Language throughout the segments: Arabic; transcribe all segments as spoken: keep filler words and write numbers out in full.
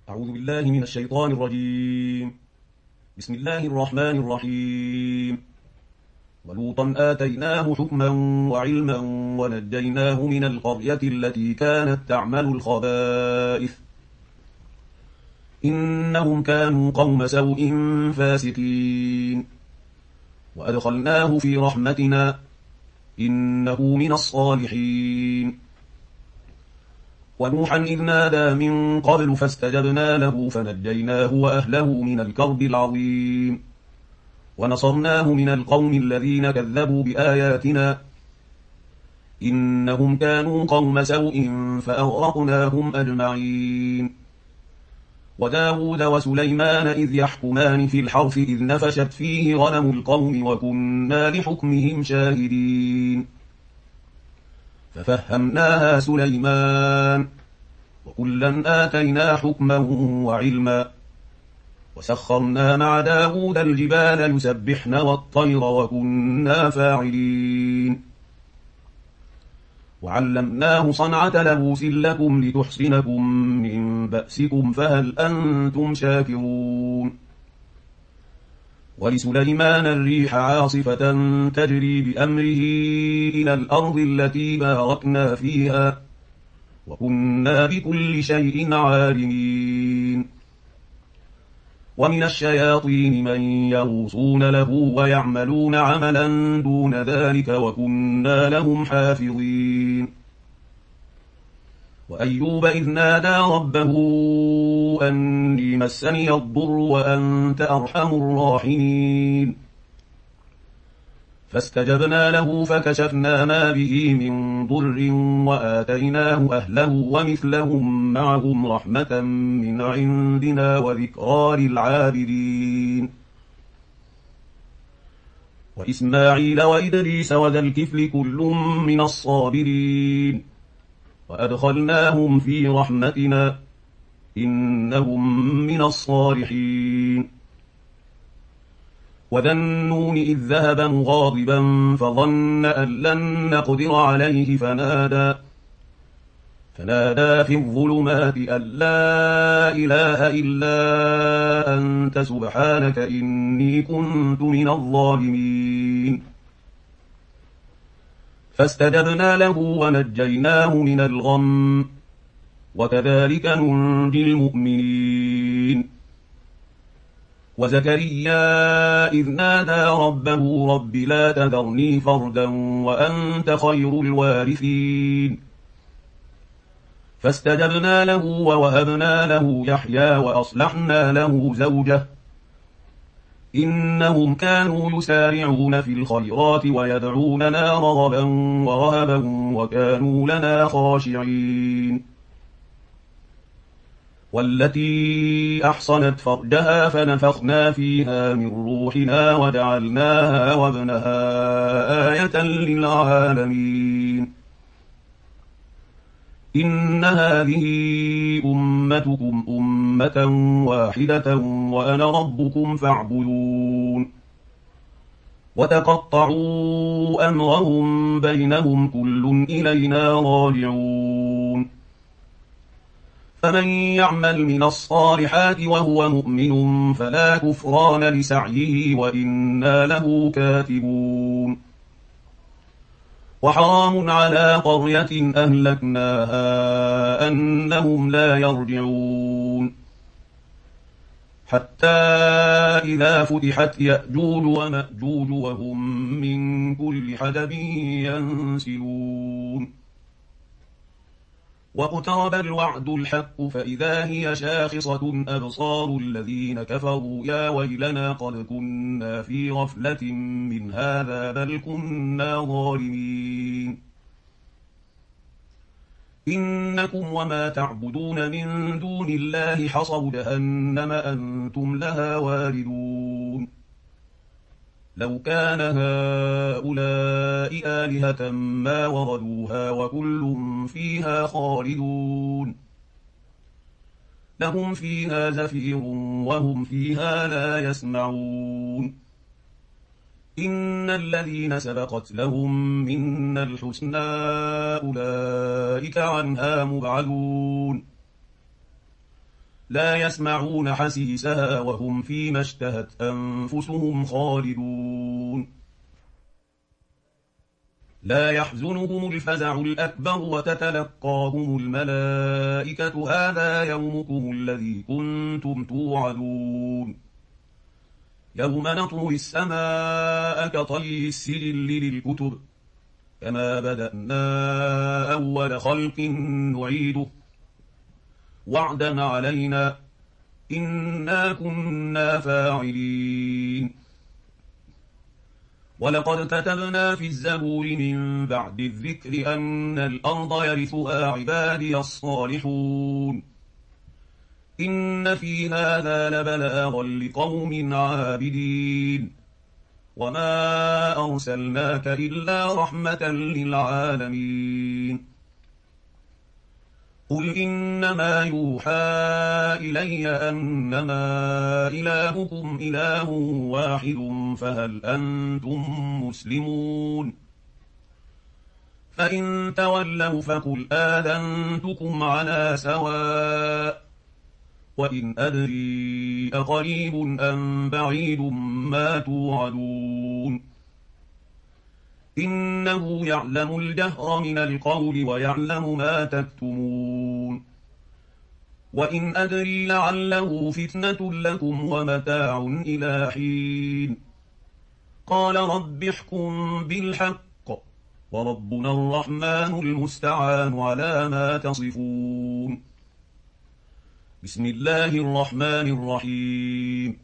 أعوذ بالله من الشيطان الرجيم. بسم الله الرحمن الرحيم. ولوطا آتيناه حكما وعلما ونجيناه من القرية التي كانت تعمل الخبائث إنهم كانوا قوم سوء فاسقين وأدخلناه في رحمتنا إنه من الصالحين. ونوحا إذ نادى من قبل فاستجبنا له فنجيناه وأهله من الكرب العظيم ونصرناه من القوم الذين كذبوا بآياتنا إنهم كانوا قوم سوء فأغرقناهم أجمعين. وداود وسليمان إذ يحكمان في الحرث إذ نفشت فيه غنم القوم وكنا لحكمهم شاهدين ففهمناها سليمان وكلا آتينا حكما وعلما وسخرنا مع داود الجبال يسبحن والطير وكنا فاعلين. وعلمناه صنعة لبوس لكم لتحصنكم من بأسكم فهل أنتم شاكرون. ولسليمان الريح عاصفة تجري بأمره إلى الأرض التي باركنا فيها وكنا بكل شيء عالمين. ومن الشياطين من يغوصون له ويعملون عملا دون ذلك وكنا لهم حافظين. وأيوب إذ نادى ربه أني مسني الضر وأنت أرحم الراحمين فاستجبنا له فكشفنا ما به من ضر وآتيناه أهله ومثلهم معهم رحمة من عندنا وذكرى للعابدين. وإسماعيل وإدريس وذا الكفل كل من الصابرين وأدخلناهم في رحمتنا إنهم من الصالحين. وذا النون إذ ذهب مغاضبا فظن أن لن نقدر عليه فنادى فنادى في الظلمات أن لا إله إلا أنت سبحانك إني كنت من الظالمين فاستجبنا له ونجيناه من الغم وكذلك ننجي المؤمنين. وزكريا إذ نادى ربه رب لا تذرني فردا وأنت خير الوارثين فاستجبنا له ووهبنا له يحيى وأصلحنا له زوجه إنهم كانوا يسارعون في الخيرات ويدعوننا رغبا ورهبا وكانوا لنا خاشعين. والتي أحصنت فرجها فنفخنا فيها من روحنا وجعلناها وابنها آية للعالمين. إن هذه أمتكم أمة واحدة وأنا ربكم فاعبدون. وتقطعوا أمرهم بينهم كل إلينا راجعون. فمن يعمل من الصالحات وهو مؤمن فلا كفران لسعيه وإنا له كاتبون. وحرام على قرية أهلكناها أنهم لا يرجعون حتى إذا فتحت يأجوج ومأجوج وهم من كل حدب ينسلون. واقترب الوعد الحق فإذا هي شاخصة أبصار الذين كفروا يا ويلنا قد كنا في غفلة من هذا بل كنا ظالمين. إنكم وما تعبدون من دون الله حصب جهنم أنتم لها واردون. لو كان هؤلاء آلهة ما وردوها وكل فيها خالدون لهم فيها زفير وهم فيها لا يسمعون. إن الذين سبقت لهم منا الحسنى أولئك عنها مبعدون لا يسمعون حسيسها وهم فيما اشتهت أنفسهم خالدون لا يحزنهم الفزع الأكبر وتتلقاهم الملائكة هذا يومكم الذي كنتم توعدون يوم نطوي السماء كطي السجل للكتب كما بدأنا أول خلق نعيده وعدا علينا إنا كنا فاعلين ولقد كتبنا في الزبور من بعد الذكر أن الأرض يرثها عبادي الصالحون إن في هذا لبلاغا لقوم عابدين وما أرسلناك إلا رحمة للعالمين قل إنما يوحى إلي أنما إلهكم إله واحد فهل أنتم مسلمون فإن تولوا فقل آذنتكم على سواء وإن أدري أقريب أم بعيد ما توعدون إنه يعلم الجهر من القول ويعلم ما تكتمون وإن أدري لعله فتنة لكم ومتاع إلى حين قال رب احكم بالحق وربنا الرحمن المستعان على ما تصفون بسم الله الرحمن الرحيم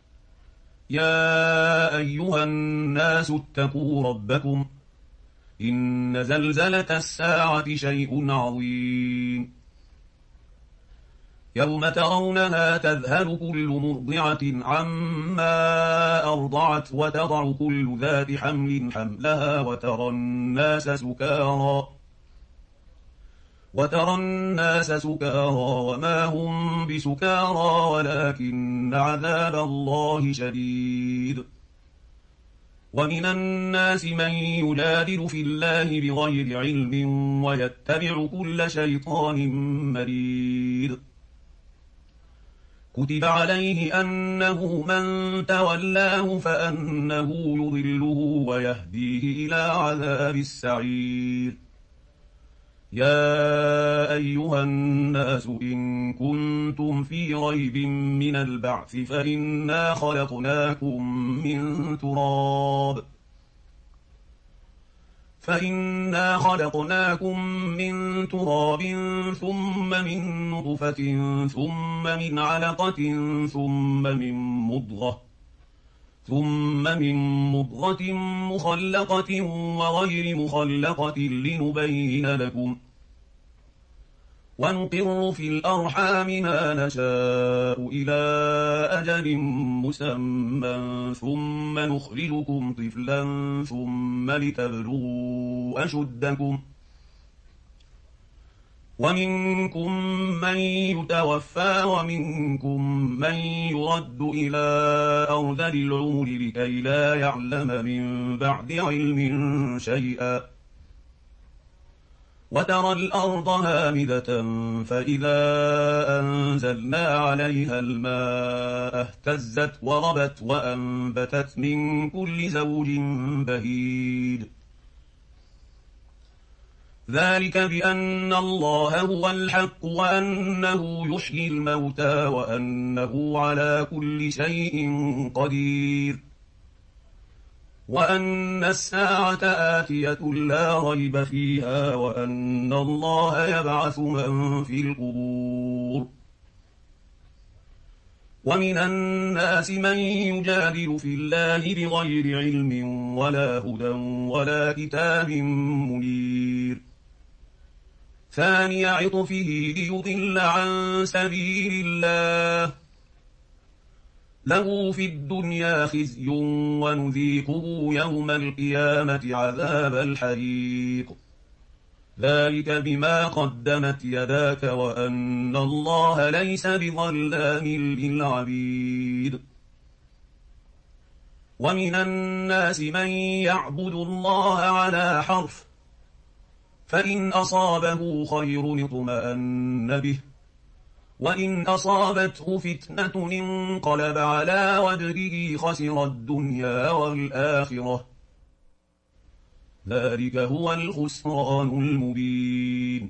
يا أيها الناس اتقوا ربكم إن زلزلة الساعة شيء عظيم يوم ترونها تذهل كل مرضعة عما أرضعت وتضع كل ذات حمل حملها وترى الناس سكارى وترى الناس سكارى وما هم بسكارى ولكن عذاب الله شديد ومن الناس من يجادل في الله بغير علم ويتبع كل شيطان مريد كتب عليه أنه من تولاه فأنه يضله ويهديه إلى عذاب السعير يا أيها الناس إن كنتم في ريب من البعث فإنا خلقناكم من تراب فإنا خلقناكم من تراب ثم من نطفة ثم من علقة ثم من مضغة ثم من مضغة مخلقة وغير مخلقة لنبين لكم ونقر في الأرحام ما نشاء إلى أجل مسمى ثم نخرجكم طفلا ثم لتبلغوا أشدكم ومنكم من يتوفى ومنكم من يرد إلى أرذل العمر لكي لا يعلم من بعد علم شيئا وترى الأرض هامدة فإذا أنزلنا عليها الماء اهتزت وربت وأنبتت من كل زوج بهيج ذلك بأن الله هو الحق وأنه يحيي الموتى وأنه على كل شيء قدير وأن الساعة آتية لا ريب فيها وأن الله يبعث من في القبور ومن الناس من يجادل في الله بغير علم ولا هدى ولا كتاب منير ثاني عطفه ليضل عن سبيل الله له في الدنيا خزي ونذيقه يوم القيامة عذاب الحريق ذلك بما قدمت يداك وأن الله ليس بظلام للعبيد ومن الناس من يعبد الله على حرف فإن أصابه خير اطمأن به وإن أصابته فتنة انقلب على وجهه خسر الدنيا والآخرة ذلك هو الخسران المبين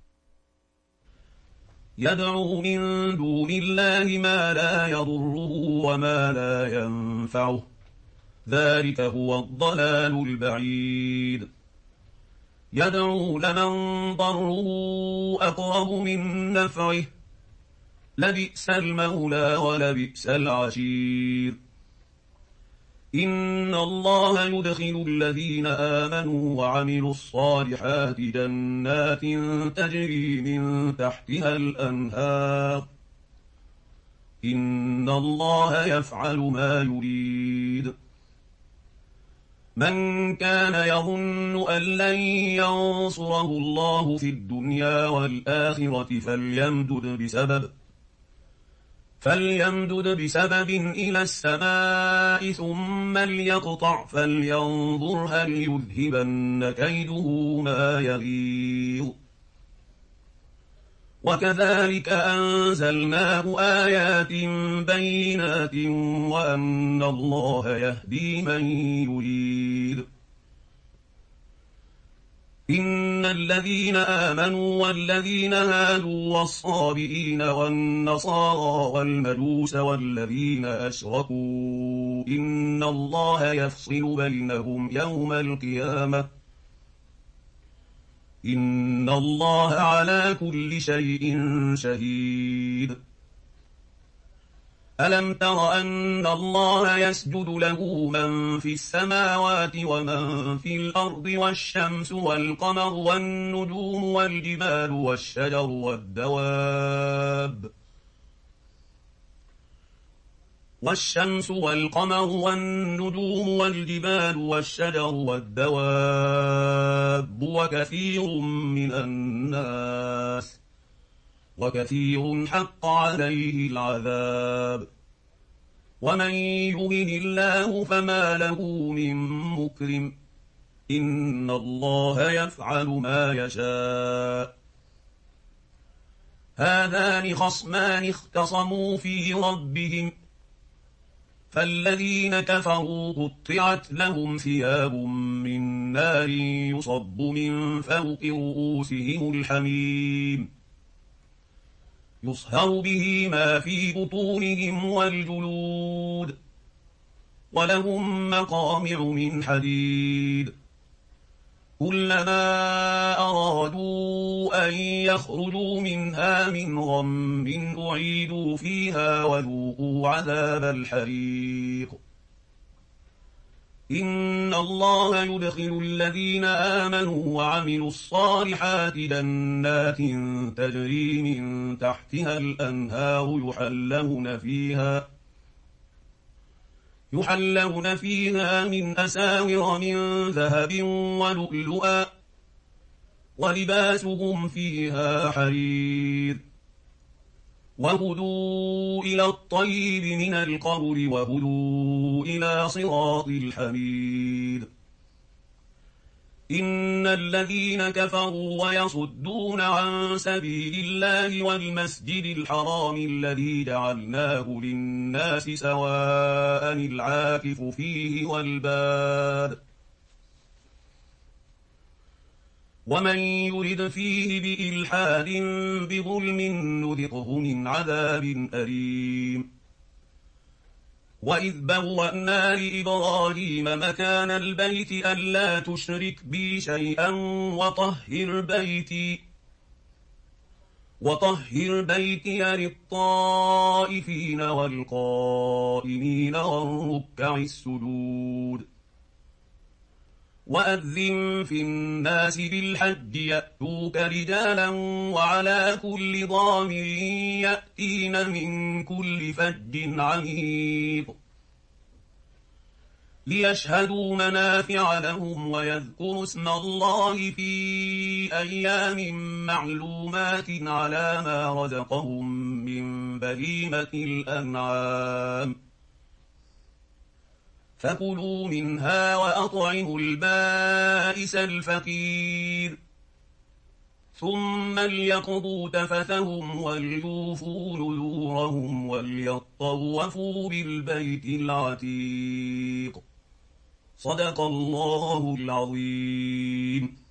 يدعو من دون الله ما لا يضره وما لا ينفعه ذلك هو الضلال البعيد يدعو لمن ضره أقرب من نفعه لبئس المولى ولبئس العشير إن الله يدخل الذين آمنوا وعملوا الصالحات جنات تجري من تحتها الأنهار إن الله يفعل ما يريد من كان يظن أن لن ينصره الله في الدنيا والآخرة فليمدد بسبب فليمدد بسبب إلى السماء ثم ليقطع فلينظر هل يذهبن كيده ما يغيظ وكذلك أنزلناه آيات بينات وأن الله يهدي من يريد إن الذين آمنوا والذين هادوا والصابئين والنصارى والمجوس والذين أشركوا إن الله يفصل بينهم يوم القيامة إن الله على كل شيء شهيد ألم تر أن الله يسجد له من في السماوات ومن في الأرض والشمس والقمر والنجوم والجبال والشجر والدواب والشمس والقمر والنجوم والجبال والشجر والدواب وكثير من الناس وكثير حق عليه العذاب ومن يهن الله فما له من مكرم إن الله يفعل ما يشاء هذان خصمان اختصموا في ربهم فالذين كفروا قطعت لهم ثياب من نار يصب من فوق رؤوسهم الحميم يصهر به ما في بطونهم والجلود ولهم مقامع من حديد كلما أرادوا أن يخرجوا منها من غم أعيدوا فيها وذوقوا عذاب الحريق إن الله يدخل الذين آمنوا وعملوا الصالحات جنات تجري من تحتها الأنهار يحلون فيها يحلون فيها من أساور من ذهب ولؤلؤا ولباسهم فيها حرير وهدوا إلى الطيب من القول وهدوا إلى صراط الحميد إن الذين كفروا ويصدون عن سبيل الله والمسجد الحرام الذي جعلناه للناس سواء العاكف فيه والباد ومن يرد فيه بإلحاد بظلم نذقه من عذاب أليم وإذ بوأنا لإبراهيم مكان البيت ألا تشرك بي شيئا وطهر بيتي وطهر بيتي للطائفين والقائمين والركع السجود وأذن في الناس بالحج يأتوك رجالا وعلى كل ضامر يأتين من كل فج عميق ليشهدوا منافع لهم ويذكروا اسم الله في أيام معلومات على ما رزقهم من بهيمة الأنعام فكلوا منها وأطعموا البائس الفقير ثم ليقضوا تفثهم وليوفوا نذورهم وليطوفوا بالبيت العتيق. صدق الله العظيم.